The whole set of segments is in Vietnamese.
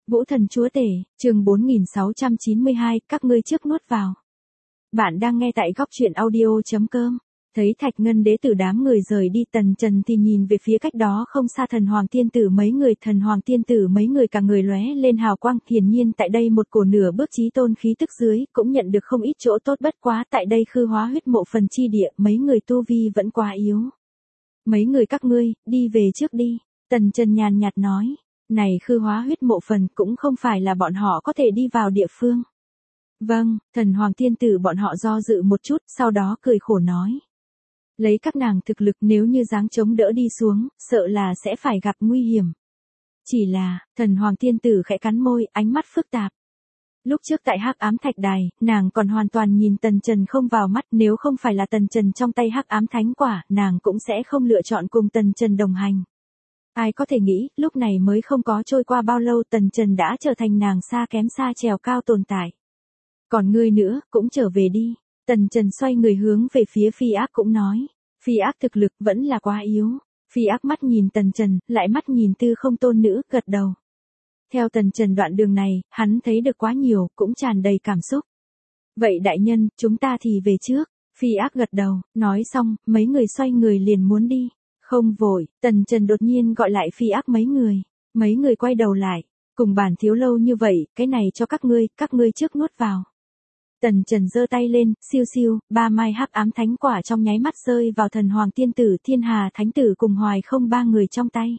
Vũ thần chúa tể, chương 4692, các ngươi trước nuốt vào. Bạn đang nghe tại góc truyện audio.com. Thấy Thạch Ngân đế tử đám người rời đi, Tần Trần thì nhìn về phía cách đó không xa thần hoàng tiên tử mấy người, thần hoàng tiên tử mấy người cả người lóe lên hào quang, hiển nhiên tại đây một cổ nửa bước chí tôn khí tức dưới, cũng nhận được không ít chỗ tốt, bất quá tại đây khư hóa huyết mộ phần chi địa, mấy người tu vi vẫn quá yếu. Mấy người các ngươi, đi về trước đi, Tần Trần nhàn nhạt nói. Này khư hóa huyết mộ phần cũng không phải là bọn họ có thể đi vào địa phương. Vâng, thần hoàng tiên tử bọn họ do dự một chút, sau đó cười khổ nói. Lấy các nàng thực lực, nếu như dáng chống đỡ đi xuống, sợ là sẽ phải gặp nguy hiểm. Chỉ là, thần hoàng tiên tử khẽ cắn môi, ánh mắt phức tạp. Lúc trước tại Hắc Ám Thạch Đài, nàng còn hoàn toàn nhìn Tần Trần không vào mắt, nếu không phải là Tần Trần trong tay Hắc Ám Thánh Quả, nàng cũng sẽ không lựa chọn cùng Tần Trần đồng hành. Ai có thể nghĩ, lúc này mới không có trôi qua bao lâu, Tần Trần đã trở thành nàng xa kém xa trèo cao tồn tại. Còn ngươi nữa, cũng trở về đi. Tần Trần xoay người hướng về phía Phi Ác cũng nói. Phi Ác thực lực vẫn là quá yếu. Phi Ác mắt nhìn Tần Trần, lại mắt nhìn Tư Không tôn nữ, gật đầu. Theo Tần Trần đoạn đường này, hắn thấy được quá nhiều, cũng tràn đầy cảm xúc. Vậy đại nhân, chúng ta thì về trước. Phi Ác gật đầu, nói xong, mấy người xoay người liền muốn đi. Không vội, Tần Trần đột nhiên gọi lại Phi Ác mấy người. Mấy người quay đầu lại. Cùng bản thiếu lâu như vậy, cái này cho các ngươi trước nuốt vào. Tần Trần giơ tay lên, siêu siêu, 3 mai Hắc Ám Thánh Quả trong nháy mắt rơi vào thần hoàng tiên tử, Thiên Hà Thánh tử cùng Hoài Không 3 người trong tay.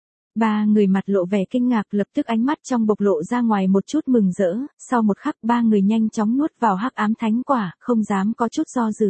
3 người mặt lộ vẻ kinh ngạc, lập tức ánh mắt trong bộc lộ ra ngoài một chút mừng rỡ, sau một khắc 3 người nhanh chóng nuốt vào Hắc Ám Thánh Quả, không dám có chút do dự.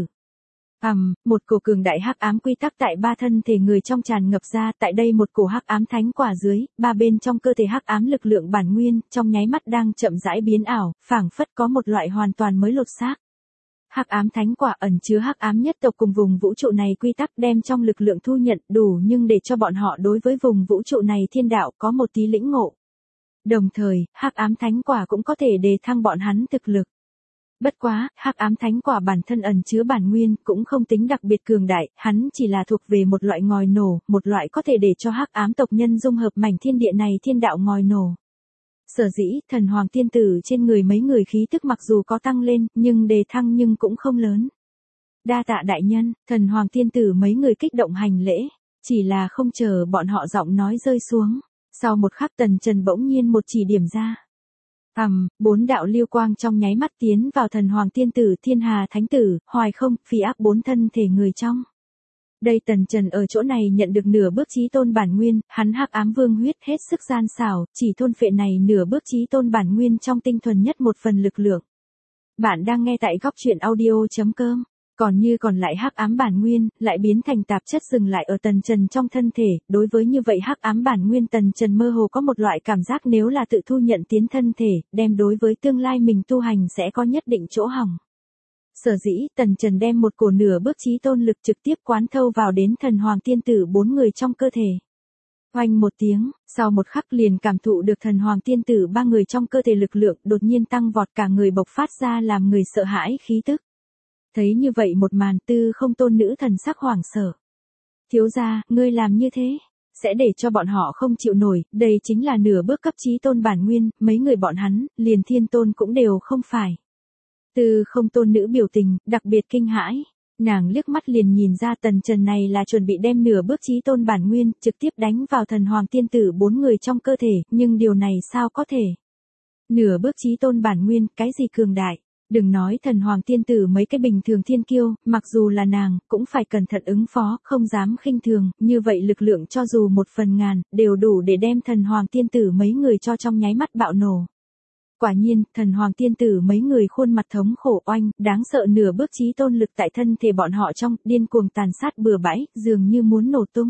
Một cổ cường đại hắc ám quy tắc tại 3 thân thể người trong tràn ngập ra, tại đây một cổ hắc ám thánh quả dưới, 3 bên trong cơ thể hắc ám lực lượng bản nguyên, trong nháy mắt đang chậm rãi biến ảo, phảng phất có một loại hoàn toàn mới lột xác. Hắc ám thánh quả ẩn chứa hắc ám nhất tộc cùng vùng vũ trụ này quy tắc, đem trong lực lượng thu nhận đủ nhưng để cho bọn họ đối với vùng vũ trụ này thiên đạo có một tí lĩnh ngộ. Đồng thời, hắc ám thánh quả cũng có thể đề thăng bọn hắn thực lực. Bất quá, Hắc Ám Thánh Quả bản thân ẩn chứa bản nguyên, cũng không tính đặc biệt cường đại, hắn chỉ là thuộc về một loại ngòi nổ, một loại có thể để cho Hắc Ám tộc nhân dung hợp mảnh thiên địa này thiên đạo ngòi nổ. Sở dĩ, thần hoàng tiên tử trên người mấy người khí tức mặc dù có tăng lên, nhưng đề thăng nhưng cũng không lớn. Đa tạ đại nhân, thần hoàng tiên tử mấy người kích động hành lễ, chỉ là không chờ bọn họ giọng nói rơi xuống. Sau một khắc Tần Trần bỗng nhiên một chỉ điểm ra. 4 đạo lưu quang trong nháy mắt tiến vào thần hoàng tiên tử, Thiên Hà Thánh tử, Hoài Không, Phi Ác 4 thân thể người trong. Đây Tần Trần ở chỗ này nhận được nửa bước chí tôn bản nguyên, hắn hắc ám vương huyết hết sức gian xảo, chỉ thôn phệ này nửa bước chí tôn bản nguyên trong tinh thuần nhất một phần lực lượng. Bạn đang nghe tại góc truyện audio.com. Còn lại hắc ám bản nguyên, lại biến thành tạp chất dừng lại ở Tần Trần trong thân thể, đối với như vậy hắc ám bản nguyên Tần Trần mơ hồ có một loại cảm giác nếu là tự thu nhận tiến thân thể, đem đối với tương lai mình tu hành sẽ có nhất định chỗ hỏng. Sở dĩ, Tần Trần đem một cổ nửa bước chí tôn lực trực tiếp quán thâu vào đến thần hoàng tiên tử 4 người trong cơ thể. Oanh một tiếng, sau một khắc liền cảm thụ được thần hoàng tiên tử 3 người trong cơ thể lực lượng đột nhiên tăng vọt, cả người bộc phát ra làm người sợ hãi khí tức. Thấy như vậy một màn, Tư Không tôn nữ thần sắc hoảng sợ. Thiếu gia, ngươi làm như thế, sẽ để cho bọn họ không chịu nổi, đây chính là nửa bước cấp chí tôn bản nguyên, mấy người bọn hắn, liền thiên tôn cũng đều không phải. Tư Không tôn nữ biểu tình, đặc biệt kinh hãi. Nàng liếc mắt liền nhìn ra Tần Trần này là chuẩn bị đem nửa bước chí tôn bản nguyên, trực tiếp đánh vào thần hoàng tiên tử 4 người trong cơ thể, nhưng điều này sao có thể? Nửa bước chí tôn bản nguyên, cái gì cường đại? Đừng nói thần hoàng tiên tử mấy cái bình thường thiên kiêu, mặc dù là nàng, cũng phải cẩn thận ứng phó, không dám khinh thường, như vậy lực lượng cho dù 1/1000, đều đủ để đem thần hoàng tiên tử mấy người cho trong nháy mắt bạo nổ. Quả nhiên, thần hoàng tiên tử mấy người khuôn mặt thống khổ oanh, đáng sợ nửa bước chí tôn lực tại thân thể bọn họ trong, điên cuồng tàn sát bừa bãi, dường như muốn nổ tung.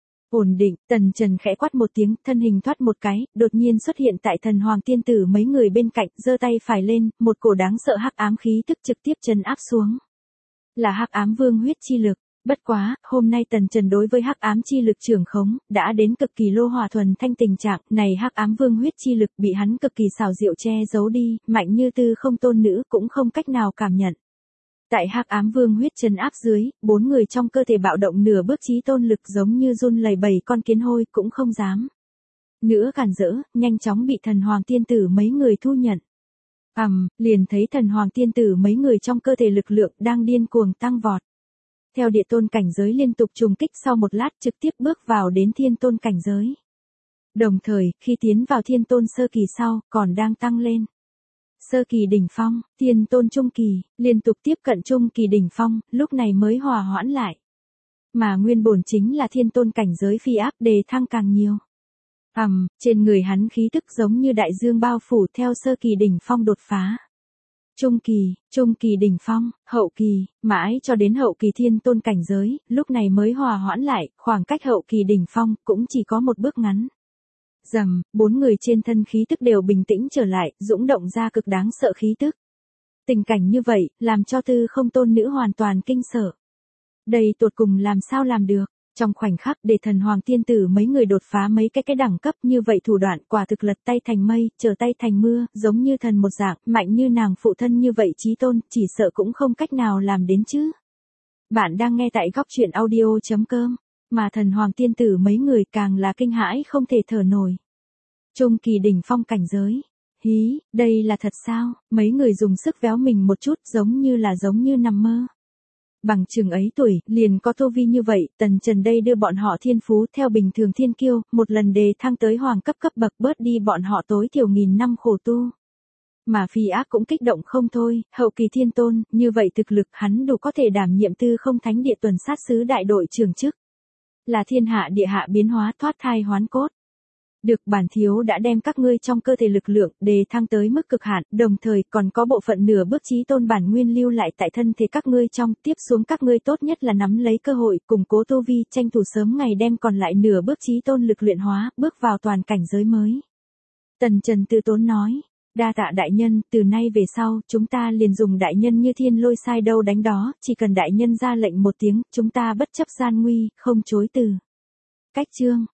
Ổn định, Tần Trần khẽ quát một tiếng, thân hình thoát một cái, đột nhiên xuất hiện tại thần hoàng tiên tử mấy người bên cạnh, giơ tay phải lên, một cổ đáng sợ hắc ám khí tức trực tiếp trấn áp xuống. Là hắc ám vương huyết chi lực, bất quá, hôm nay Tần Trần đối với hắc ám chi lực trưởng khống, đã đến cực kỳ lô hỏa thuần thanh tình trạng, này hắc ám vương huyết chi lực bị hắn cực kỳ xảo diệu che giấu đi, mạnh như Tư Không tôn nữ cũng không cách nào cảm nhận. Tại hắc ám vương huyết trấn áp dưới, 4 người trong cơ thể bạo động nửa bước chí tôn lực giống như run lẩy bẩy con kiến hôi cũng không dám. nữa cản rỡ, nhanh chóng bị thần hoàng tiên tử mấy người thu nhận. Liền thấy thần hoàng tiên tử mấy người trong cơ thể lực lượng đang điên cuồng tăng vọt. Theo địa tôn cảnh giới liên tục trùng kích sau một lát trực tiếp bước vào đến thiên tôn cảnh giới. Đồng thời, khi tiến vào thiên tôn sơ kỳ sau, còn đang tăng lên. Sơ kỳ đỉnh phong, thiên tôn trung kỳ, liên tục tiếp cận trung kỳ đỉnh phong, lúc này mới hòa hoãn lại. Mà nguyên bổn chính là thiên tôn cảnh giới phi áp đề thăng càng nhiều. Trên người hắn khí tức giống như đại dương bao phủ theo sơ kỳ đỉnh phong đột phá. Trung kỳ đỉnh phong, hậu kỳ, mãi cho đến hậu kỳ thiên tôn cảnh giới, lúc này mới hòa hoãn lại, khoảng cách hậu kỳ đỉnh phong cũng chỉ có một bước ngắn. Bốn người trên thân khí tức đều bình tĩnh trở lại, dũng động ra cực đáng sợ khí tức. Tình cảnh như vậy, làm cho Tư Không tôn nữ hoàn toàn kinh sợ. Đây tột cùng làm sao làm được? Trong khoảnh khắc để thần hoàng tiên tử mấy người đột phá mấy cái đẳng cấp như vậy thủ đoạn quả thực lật tay thành mây, trở tay thành mưa, giống như thần một dạng, mạnh như nàng phụ thân như vậy chí tôn, chỉ sợ cũng không cách nào làm đến chứ. Bạn đang nghe tại góc truyện audio.com, mà thần hoàng tiên tử mấy người càng là kinh hãi không thể thở nổi. Trung kỳ đỉnh phong cảnh giới. Đây là thật sao? Mấy người dùng sức véo mình một chút giống như nằm mơ. Bằng chừng ấy tuổi, liền có tu vi như vậy, Tần Trần đây đưa bọn họ thiên phú theo bình thường thiên kiêu, một lần đề thăng tới hoàng cấp bậc bớt đi bọn họ tối thiểu 1000 năm khổ tu. Mà Phi Ác cũng kích động không thôi, hậu kỳ thiên tôn, như vậy thực lực hắn đủ có thể đảm nhiệm Tư Không thánh địa tuần sát sứ đại đội trưởng chức. Là thiên hạ địa hạ biến hóa thoát thai hoán cốt. Được, bản thiếu đã đem các ngươi trong cơ thể lực lượng đề thăng tới mức cực hạn, đồng thời còn có bộ phận nửa bước chí tôn bản nguyên lưu lại tại thân thể các ngươi trong, tiếp xuống các ngươi tốt nhất là nắm lấy cơ hội, củng cố tu vi, tranh thủ sớm ngày đem còn lại nửa bước chí tôn lực luyện hóa, bước vào toàn cảnh giới mới. Tần Trần từ tốn nói, đa tạ đại nhân, từ nay về sau, chúng ta liền dùng đại nhân như thiên lôi sai đâu đánh đó, chỉ cần đại nhân ra lệnh một tiếng, chúng ta bất chấp gian nguy, không chối từ. Cách chương